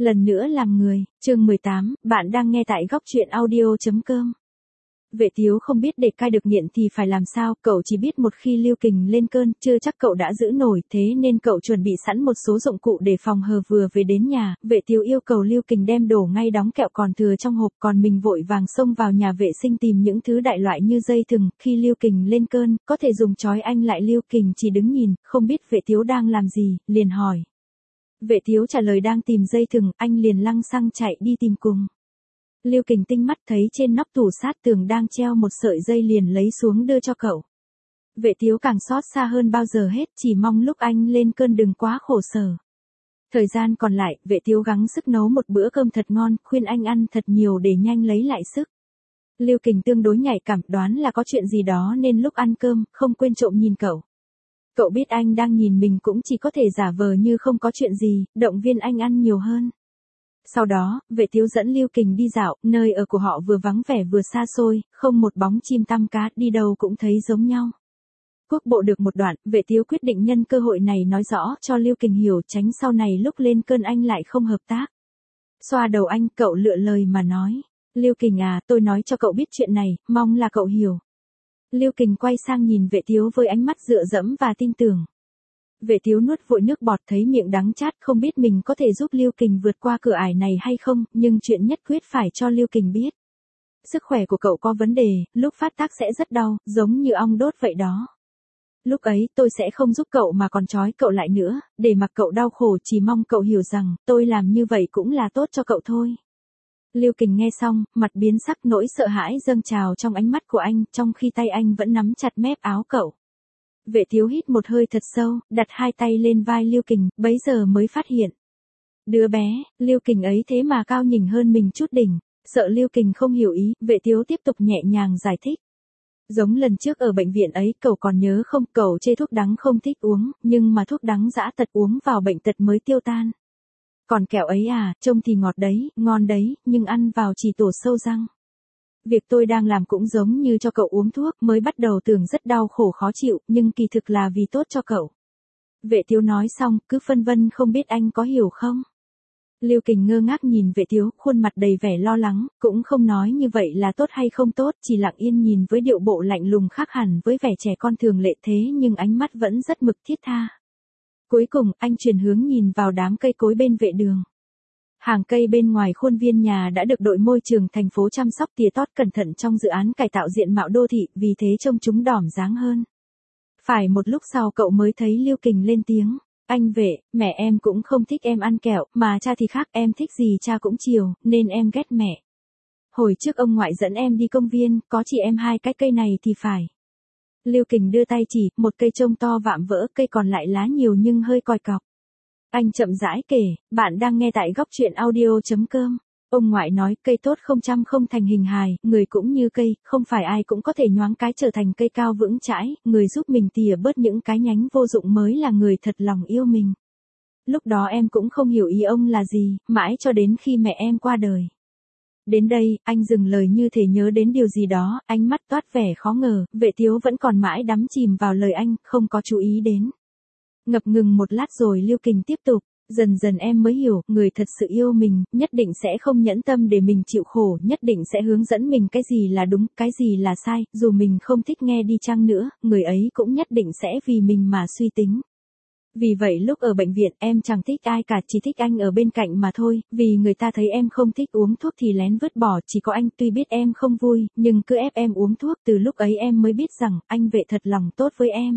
Lần nữa làm người, chương 18, bạn đang nghe tại góc truyện audio.com. Vệ Tiếu không biết để cai được nghiện thì phải làm sao, cậu chỉ biết một khi Lưu Kình lên cơn, chưa chắc cậu đã giữ nổi, thế nên cậu chuẩn bị sẵn một số dụng cụ để phòng hờ vừa về đến nhà. Vệ Tiếu yêu cầu Lưu Kình đem đổ ngay đóng kẹo còn thừa trong hộp, còn mình vội vàng xông vào nhà vệ sinh tìm những thứ đại loại như dây thừng, khi Lưu Kình lên cơn, có thể dùng trói anh lại. Lưu Kình chỉ đứng nhìn, không biết Vệ Tiếu đang làm gì, liền hỏi. Vệ Tiếu trả lời đang tìm dây thừng, anh liền lăng xăng chạy đi tìm cùng. Lưu Kình tinh mắt thấy trên nóc tủ sát tường đang treo một sợi dây liền lấy xuống đưa cho cậu. Vệ Tiếu càng xót xa hơn bao giờ hết, chỉ mong lúc anh lên cơn đừng quá khổ sở. Thời gian còn lại, Vệ Tiếu gắng sức nấu một bữa cơm thật ngon, khuyên anh ăn thật nhiều để nhanh lấy lại sức. Lưu Kình tương đối nhạy cảm, đoán là có chuyện gì đó nên lúc ăn cơm, không quên trộm nhìn cậu. Cậu biết anh đang nhìn mình cũng chỉ có thể giả vờ như không có chuyện gì, động viên anh ăn nhiều hơn. Sau đó, Vệ Tiếu dẫn Lưu Kình đi dạo, nơi ở của họ vừa vắng vẻ vừa xa xôi, không một bóng chim tăm cá, đi đâu cũng thấy giống nhau. Quốc bộ được một đoạn, Vệ Tiếu quyết định nhân cơ hội này nói rõ cho Lưu Kình hiểu, tránh sau này lúc lên cơn anh lại không hợp tác. Xoa đầu anh, cậu lựa lời mà nói. Lưu Kình à, tôi nói cho cậu biết chuyện này, mong là cậu hiểu. Lưu Kình quay sang nhìn Vệ Tiếu với ánh mắt dựa dẫm và tin tưởng. Vệ Tiếu nuốt vội nước bọt, thấy miệng đắng chát, không biết mình có thể giúp Lưu Kình vượt qua cửa ải này hay không, nhưng chuyện nhất quyết phải cho Lưu Kình biết. Sức khỏe của cậu có vấn đề, lúc phát tác sẽ rất đau, giống như ong đốt vậy đó. Lúc ấy tôi sẽ không giúp cậu mà còn trói cậu lại nữa, để mặc cậu đau khổ, chỉ mong cậu hiểu rằng, tôi làm như vậy cũng là tốt cho cậu thôi. Lưu Kình nghe xong, mặt biến sắc, nỗi sợ hãi dâng trào trong ánh mắt của anh, trong khi tay anh vẫn nắm chặt mép áo cậu. Vệ Tiếu hít một hơi thật sâu, đặt hai tay lên vai Lưu Kình, bấy giờ mới phát hiện. Đứa bé, Lưu Kình ấy thế mà cao nhỉnh hơn mình chút đỉnh, sợ Lưu Kình không hiểu ý, Vệ Tiếu tiếp tục nhẹ nhàng giải thích. Giống lần trước ở bệnh viện ấy, cậu còn nhớ không, cậu chê thuốc đắng không thích uống, nhưng mà thuốc đắng dã tật uống vào bệnh tật mới tiêu tan. Còn kẹo ấy à, trông thì ngọt đấy, ngon đấy, nhưng ăn vào chỉ tổ sâu răng. Việc tôi đang làm cũng giống như cho cậu uống thuốc, mới bắt đầu tưởng rất đau khổ khó chịu, nhưng kỳ thực là vì tốt cho cậu. Vệ Tiếu nói xong, cứ phân vân không biết anh có hiểu không. Lưu Kình ngơ ngác nhìn Vệ Tiếu, khuôn mặt đầy vẻ lo lắng, cũng không nói như vậy là tốt hay không tốt, chỉ lặng yên nhìn với điệu bộ lạnh lùng khác hẳn với vẻ trẻ con thường lệ, thế nhưng ánh mắt vẫn rất mực thiết tha. Cuối cùng, anh chuyển hướng nhìn vào đám cây cối bên vệ đường. Hàng cây bên ngoài khuôn viên nhà đã được đội môi trường thành phố chăm sóc tỉa tót cẩn thận trong dự án cải tạo diện mạo đô thị, vì thế trông chúng đỏm dáng hơn. Phải một lúc sau cậu mới thấy Lưu Kình lên tiếng. Anh Vệ, mẹ em cũng không thích em ăn kẹo, mà cha thì khác, em thích gì cha cũng chiều, nên em ghét mẹ. Hồi trước ông ngoại dẫn em đi công viên, có chỉ em hai cái cây này thì phải. Lưu Kình đưa tay chỉ, một cây trông to vạm vỡ, cây còn lại lá nhiều nhưng hơi còi cọc. Anh chậm rãi kể, bạn đang nghe tại góc truyện audio.com. Ông ngoại nói, cây tốt không chăm không thành hình hài, người cũng như cây, không phải ai cũng có thể nhoáng cái trở thành cây cao vững chãi, người giúp mình tỉa bớt những cái nhánh vô dụng mới là người thật lòng yêu mình. Lúc đó em cũng không hiểu ý ông là gì, mãi cho đến khi mẹ em qua đời. Đến đây, anh dừng lời như thể nhớ đến điều gì đó, ánh mắt toát vẻ khó ngờ, Vệ Tiếu vẫn còn mãi đắm chìm vào lời anh, không có chú ý đến. Ngập ngừng một lát rồi Lưu Kình tiếp tục, dần dần em mới hiểu, người thật sự yêu mình, nhất định sẽ không nhẫn tâm để mình chịu khổ, nhất định sẽ hướng dẫn mình cái gì là đúng, cái gì là sai, dù mình không thích nghe đi chăng nữa, người ấy cũng nhất định sẽ vì mình mà suy tính. Vì vậy lúc ở bệnh viện em chẳng thích ai cả, chỉ thích anh ở bên cạnh mà thôi, vì người ta thấy em không thích uống thuốc thì lén vứt bỏ, chỉ có anh, tuy biết em không vui, nhưng cứ ép em uống thuốc, từ lúc ấy em mới biết rằng, anh Vệ thật lòng tốt với em.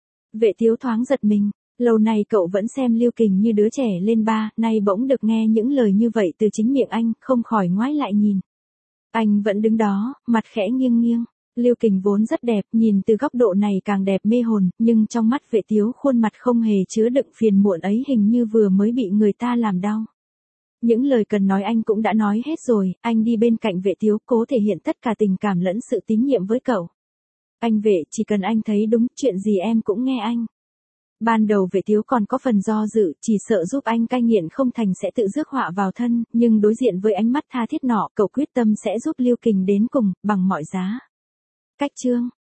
Vệ Tiếu thoáng giật mình, lâu nay cậu vẫn xem Lưu Kình như đứa trẻ lên ba, nay bỗng được nghe những lời như vậy từ chính miệng anh, không khỏi ngoái lại nhìn. Anh vẫn đứng đó, mặt khẽ nghiêng nghiêng. Lưu Kình vốn rất đẹp, nhìn từ góc độ này càng đẹp mê hồn, nhưng trong mắt Vệ Tiếu khuôn mặt không hề chứa đựng phiền muộn ấy, hình như vừa mới bị người ta làm đau. Những lời cần nói anh cũng đã nói hết rồi, anh đi bên cạnh Vệ Tiếu, cố thể hiện tất cả tình cảm lẫn sự tín nhiệm với cậu. Anh Vệ, chỉ cần anh thấy đúng, chuyện gì em cũng nghe anh. Ban đầu Vệ Tiếu còn có phần do dự, chỉ sợ giúp anh cai nghiện không thành sẽ tự rước họa vào thân, nhưng đối diện với ánh mắt tha thiết nọ, cậu quyết tâm sẽ giúp Lưu Kình đến cùng, bằng mọi giá. Cách chương